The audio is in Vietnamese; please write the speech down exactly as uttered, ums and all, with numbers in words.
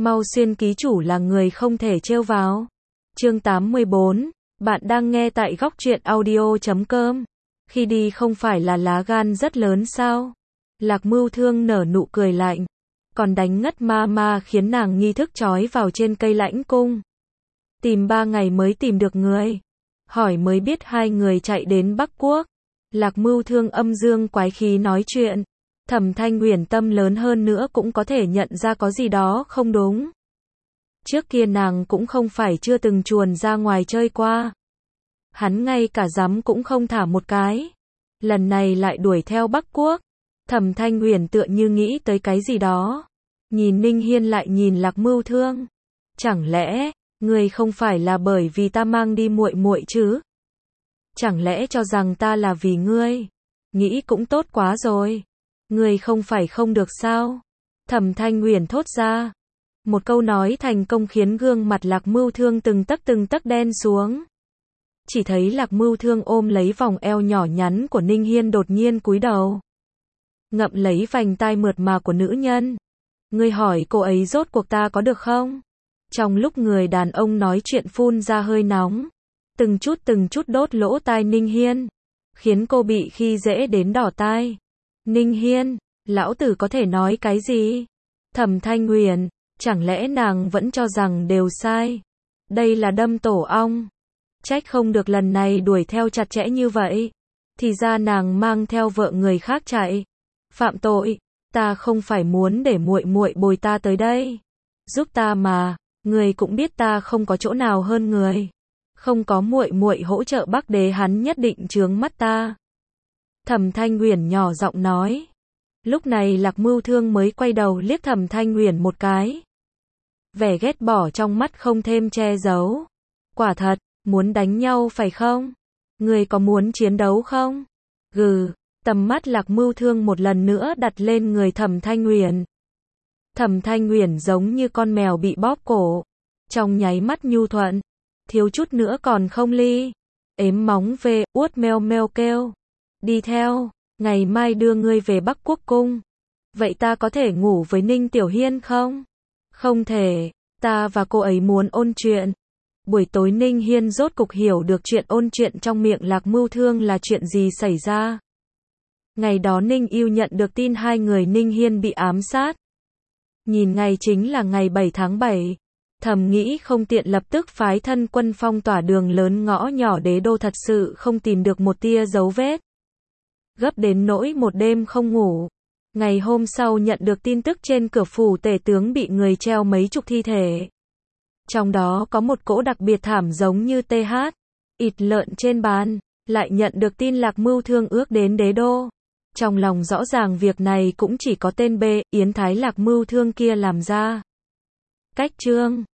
Mau Xuyên ký chủ là người không thể trêu vào. Chương tám mươi bốn, bạn đang nghe tại góc truyện audio chấm com. Khi đi không phải là lá gan rất lớn sao? Lạc Mưu Thương nở nụ cười lạnh, còn đánh ngất ma ma khiến nàng nghi thức trói vào trên cây Lãnh Cung. Tìm ba ngày mới tìm được người. Hỏi mới biết hai người chạy đến Bắc Quốc. Lạc Mưu Thương âm dương quái khí nói chuyện. Thẩm Thanh Uyển tâm lớn hơn nữa cũng có thể nhận ra có gì đó không đúng. Trước kia nàng cũng không phải chưa từng chuồn ra ngoài chơi qua. Hắn ngay cả dám cũng không thả một cái. Lần này lại đuổi theo Bắc Quốc. Thẩm Thanh Uyển tựa như nghĩ tới cái gì đó. Nhìn Ninh Hiên lại nhìn Lạc Mưu Thương. Chẳng lẽ, ngươi không phải là bởi vì ta mang đi muội muội chứ? Chẳng lẽ cho rằng ta là vì ngươi? Nghĩ cũng tốt quá rồi. Ngươi không phải không được sao? Thẩm Thanh Uyển thốt ra. Một câu nói thành công khiến gương mặt Lạc Mưu Thương từng tấc từng tấc đen xuống. Chỉ thấy Lạc Mưu Thương ôm lấy vòng eo nhỏ nhắn của Ninh Hiên đột nhiên cúi đầu. Ngậm lấy vành tai mượt mà của nữ nhân. Ngươi hỏi cô ấy rốt cuộc ta có được không? Trong lúc người đàn ông nói chuyện phun ra hơi nóng. Từng chút từng chút đốt lỗ tai Ninh Hiên. Khiến cô bị khi dễ đến đỏ tai. Ninh Hiên, lão tử có thể nói cái gì? Thẩm Thanh Uyển, chẳng lẽ nàng vẫn cho rằng đều sai? Đây là đâm tổ ong. Trách không được lần này đuổi theo chặt chẽ như vậy. Thì ra nàng mang theo vợ người khác chạy. Phạm tội, ta không phải muốn để muội muội bồi ta tới đây. Giúp ta mà, người cũng biết ta không có chỗ nào hơn người. Không có muội muội hỗ trợ Bắc Đế hắn nhất định chướng mắt ta. Thẩm Thanh Uyển nhỏ giọng nói. Lúc này Lạc Mưu Thương mới quay đầu liếc Thẩm Thanh Uyển một cái. Vẻ ghét bỏ trong mắt không thêm che giấu. Quả thật, muốn đánh nhau phải không? Người có muốn chiến đấu không? Gừ, tầm mắt Lạc Mưu Thương một lần nữa đặt lên người Thẩm Thanh Uyển. Thẩm Thanh Uyển giống như con mèo bị bóp cổ. Trong nháy mắt nhu thuận. Thiếu chút nữa còn không ly. Ếm móng về, uốt meo meo kêu. Đi theo, ngày mai đưa ngươi về Bắc Quốc Cung. Vậy ta có thể ngủ với Ninh Tiểu Hiên không? Không thể, ta và cô ấy muốn ôn chuyện. Buổi tối Ninh Hiên rốt cục hiểu được chuyện ôn chuyện trong miệng Lạc Mưu Thương là chuyện gì xảy ra. Ngày đó Ninh Yêu nhận được tin hai người Ninh Hiên bị ám sát. Nhìn ngày chính là ngày bảy tháng bảy. Thầm nghĩ không tiện lập tức phái thân quân phong tỏa đường lớn ngõ nhỏ đế đô, thật sự không tìm được một tia dấu vết. Gấp đến nỗi một đêm không ngủ. Ngày hôm sau nhận được tin tức trên cửa phủ tể tướng bị người treo mấy chục thi thể. Trong đó có một cỗ đặc biệt thảm giống như tê hát, thịt lợn trên bàn. Lại nhận được tin Lạc Mưu Thương ước đến đế đô. Trong lòng rõ ràng việc này cũng chỉ có tên B, Yến Thái Lạc Mưu Thương kia làm ra. Cách chương